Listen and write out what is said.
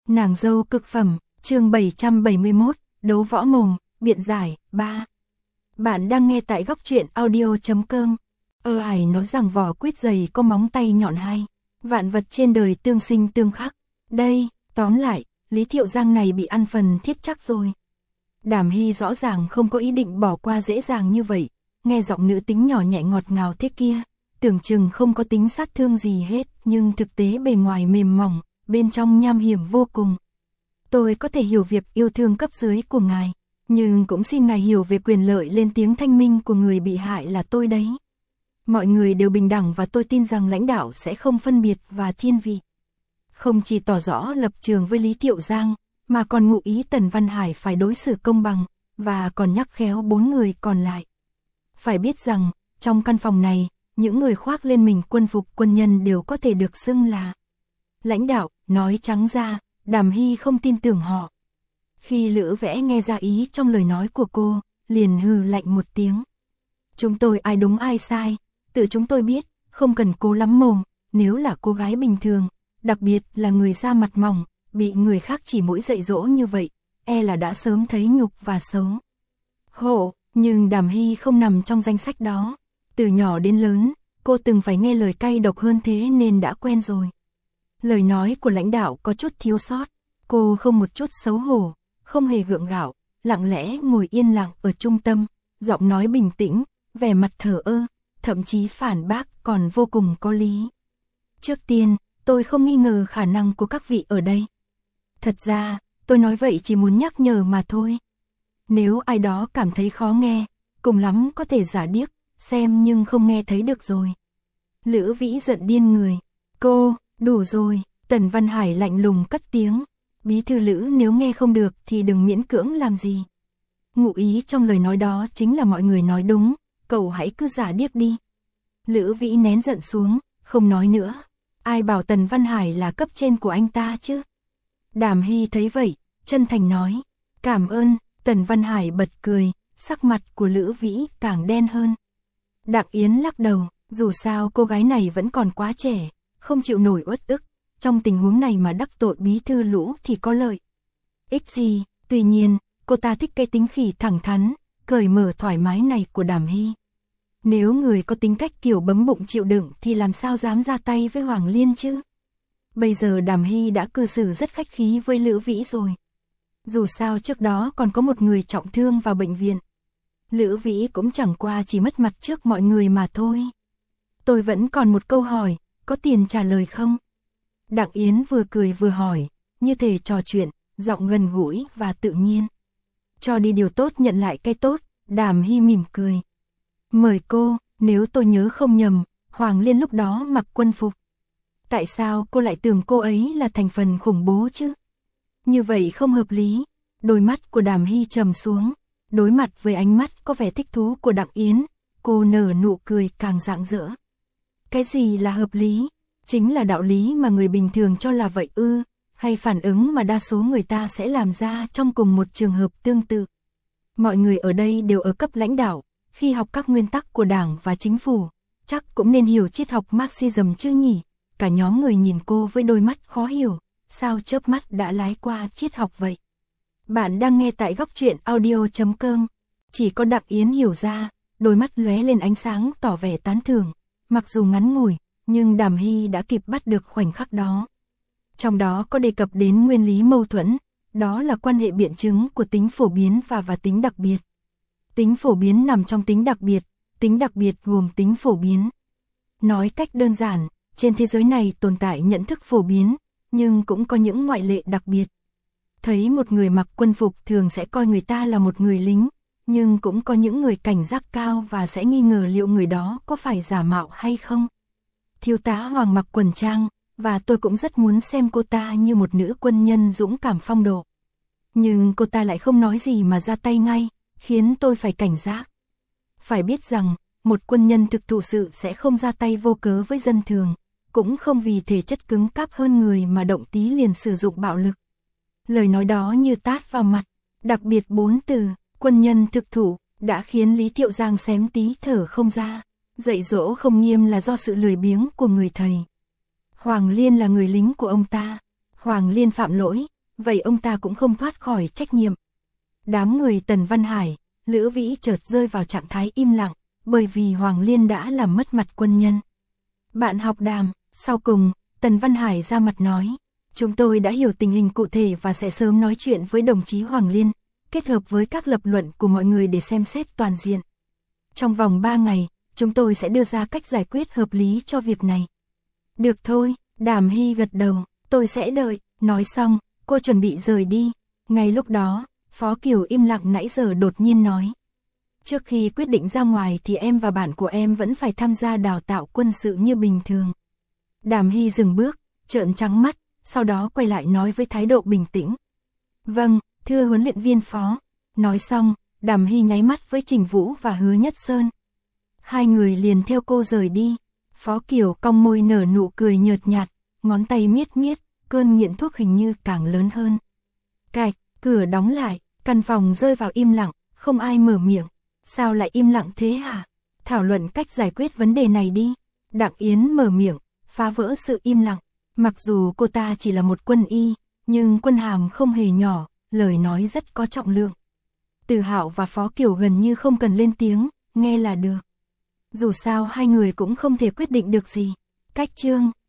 Nàng dâu cực phẩm, chương 771, đấu võ mồm, biện giải, 3. Bạn đang nghe tại góc truyện audio.com. Ải nói rằng vỏ quýt dày có móng tay nhọn hay. Vạn vật trên đời tương sinh tương khắc. Đây, tóm lại, Lý Thiệu Giang này bị ăn phần thiết chắc rồi. Đàm Hy rõ ràng không có ý định bỏ qua dễ dàng như vậy. Nghe giọng nữ tính nhỏ nhẹ ngọt ngào thế kia, tưởng chừng không có tính sát thương gì hết, nhưng thực tế bề ngoài mềm mỏng, bên trong nham hiểm vô cùng. Tôi có thể hiểu việc yêu thương cấp dưới của ngài, nhưng cũng xin ngài hiểu về quyền lợi lên tiếng thanh minh của người bị hại là tôi đấy. Mọi người đều bình đẳng và tôi tin rằng lãnh đạo sẽ không phân biệt và thiên vị. Không chỉ tỏ rõ lập trường với Lý Thiệu Giang, mà còn ngụ ý Tần Văn Hải phải đối xử công bằng, và còn nhắc khéo 4 người còn lại. Phải biết rằng, trong căn phòng này, những người khoác lên mình quân phục quân nhân đều có thể được xưng là lãnh đạo. Nói trắng ra, Đàm Hy không tin tưởng họ. Khi Lữ Vẽ nghe ra ý trong lời nói của cô, liền hừ lạnh một tiếng. Chúng tôi ai đúng ai sai, tự chúng tôi biết, không cần cố lắm mồm. Nếu là cô gái bình thường, đặc biệt là người da mặt mỏng, bị người khác chỉ mũi dạy dỗ như vậy, là đã sớm thấy nhục và xấu. Nhưng Đàm Hy không nằm trong danh sách đó. Từ nhỏ đến lớn, cô từng phải nghe lời cay độc hơn thế nên đã quen rồi. Lời nói của lãnh đạo có chút thiếu sót, cô không một chút xấu hổ, không hề gượng gạo, lặng lẽ ngồi yên lặng ở trung tâm, giọng nói bình tĩnh, vẻ mặt thờ ơ, thậm chí phản bác còn vô cùng có lý. Trước tiên, tôi không nghi ngờ khả năng của các vị ở đây. Thật ra, tôi nói vậy chỉ muốn nhắc nhở mà thôi. Nếu ai đó cảm thấy khó nghe, cùng lắm có thể giả điếc, xem nhưng không nghe thấy được rồi. Lữ Vĩ giận điên người. Cô, đủ rồi, Tần Văn Hải lạnh lùng cất tiếng. Bí thư Lữ, nếu nghe không được thì đừng miễn cưỡng làm gì. Ngụ ý trong lời nói đó chính là mọi người nói đúng, cậu hãy cứ giả điếc đi. Lữ Vĩ nén giận xuống, không nói nữa. Ai bảo Tần Văn Hải là cấp trên của anh ta chứ? Đàm Hy thấy vậy, chân thành nói. Cảm ơn. Tần Văn Hải bật cười, sắc mặt của Lữ Vĩ càng đen hơn. Đặng Yến lắc đầu, dù sao cô gái này vẫn còn quá trẻ, không chịu nổi uất ức, trong tình huống này mà đắc tội bí thư Lũ thì có lợi. Ích gì, tuy nhiên, cô ta thích cái tính khỉ thẳng thắn, cởi mở thoải mái này của Đàm Hy. Nếu người có tính cách kiểu bấm bụng chịu đựng thì làm sao dám ra tay với Hoàng Liên chứ? Bây giờ Đàm Hy đã cư xử rất khách khí với Lữ Vĩ rồi. Dù sao trước đó còn có một người trọng thương vào bệnh viện. Lữ Vĩ cũng chẳng qua chỉ mất mặt trước mọi người mà thôi. Tôi vẫn còn một câu hỏi, có tiền trả lời không? Đặng Yến vừa cười vừa hỏi, như thể trò chuyện, giọng gần gũi và tự nhiên. Cho đi điều tốt nhận lại cái tốt, Đàm Hy mỉm cười. Mời cô, nếu tôi nhớ không nhầm, Hoàng Liên lúc đó mặc quân phục. Tại sao cô lại tưởng cô ấy là thành phần khủng bố chứ? Như vậy không hợp lý. Đôi mắt của Đàm Hy trầm xuống, đối mặt với ánh mắt có vẻ thích thú của Đặng Yến, cô nở nụ cười càng rạng rỡ. Cái gì là hợp lý? Chính là đạo lý mà người bình thường cho là vậy ư, hay phản ứng mà đa số người ta sẽ làm ra trong cùng một trường hợp tương tự. Mọi người ở đây đều ở cấp lãnh đạo, khi học các nguyên tắc của Đảng và Chính phủ, chắc cũng nên hiểu triết học Marxism chứ nhỉ? Cả nhóm người nhìn cô với đôi mắt khó hiểu, sao chớp mắt đã lái qua triết học vậy? Bạn đang nghe tại góc truyện audio.com. Chỉ có Đặng Yến hiểu ra, đôi mắt lóe lên ánh sáng tỏ vẻ tán thưởng. Mặc dù ngắn ngủi, nhưng Đàm Hy đã kịp bắt được khoảnh khắc đó. Trong đó có đề cập đến nguyên lý mâu thuẫn, đó là quan hệ biện chứng của tính phổ biến và tính đặc biệt. Tính phổ biến nằm trong tính đặc biệt gồm tính phổ biến. Nói cách đơn giản, trên thế giới này tồn tại nhận thức phổ biến, nhưng cũng có những ngoại lệ đặc biệt. Thấy một người mặc quân phục thường sẽ coi người ta là một người lính, nhưng cũng có những người cảnh giác cao và sẽ nghi ngờ liệu người đó có phải giả mạo hay không. Thiếu tá Hoàng mặc quần trang, và tôi cũng rất muốn xem cô ta như một nữ quân nhân dũng cảm phong độ. Nhưng cô ta lại không nói gì mà ra tay ngay, khiến tôi phải cảnh giác. Phải biết rằng, một quân nhân thực thụ sự sẽ không ra tay vô cớ với dân thường, cũng không vì thể chất cứng cáp hơn người mà động tí liền sử dụng bạo lực. Lời nói đó như tát vào mặt, đặc biệt 4 từ, quân nhân thực thụ, đã khiến Lý Thiệu Giang xém tí thở không ra. Dạy dỗ không nghiêm là do sự lười biếng của người thầy. Hoàng Liên là người lính của ông ta. Hoàng Liên phạm lỗi, vậy ông ta cũng không thoát khỏi trách nhiệm. Đám người Tần Văn Hải, Lữ Vĩ chợt rơi vào trạng thái im lặng, bởi vì Hoàng Liên đã làm mất mặt quân nhân. Bạn học Đàm, sau cùng, Tần Văn Hải ra mặt nói, chúng tôi đã hiểu tình hình cụ thể và sẽ sớm nói chuyện với đồng chí Hoàng Liên, kết hợp với các lập luận của mọi người để xem xét toàn diện. Trong vòng 3 ngày, chúng tôi sẽ đưa ra cách giải quyết hợp lý cho việc này. Được thôi, Đàm Hy gật đầu, tôi sẽ đợi. Nói xong, cô chuẩn bị rời đi. Ngay lúc đó, Phó Kiều im lặng nãy giờ đột nhiên nói. Trước khi quyết định ra ngoài thì em và bạn của em vẫn phải tham gia đào tạo quân sự như bình thường. Đàm Hy dừng bước, trợn trắng mắt, sau đó quay lại nói với thái độ bình tĩnh. Vâng, thưa huấn luyện viên Phó. Nói xong, Đàm Hy nháy mắt với Trình Vũ và Hứa Nhất Sơn. Hai người liền theo cô rời đi. Phó Kiều cong môi nở nụ cười nhợt nhạt, ngón tay miết miết, cơn nghiện thuốc hình như càng lớn hơn. Cạch, cửa đóng lại, căn phòng rơi vào im lặng, không ai mở miệng. Sao lại im lặng thế hả? Thảo luận cách giải quyết vấn đề này đi. Đặng Yến mở miệng, phá vỡ sự im lặng. Mặc dù cô ta chỉ là một quân y, nhưng quân hàm không hề nhỏ, lời nói rất có trọng lượng. Từ Hạo và Phó Kiều gần như không cần lên tiếng, nghe là được. Dù sao hai người cũng không thể quyết định được gì. Cách chương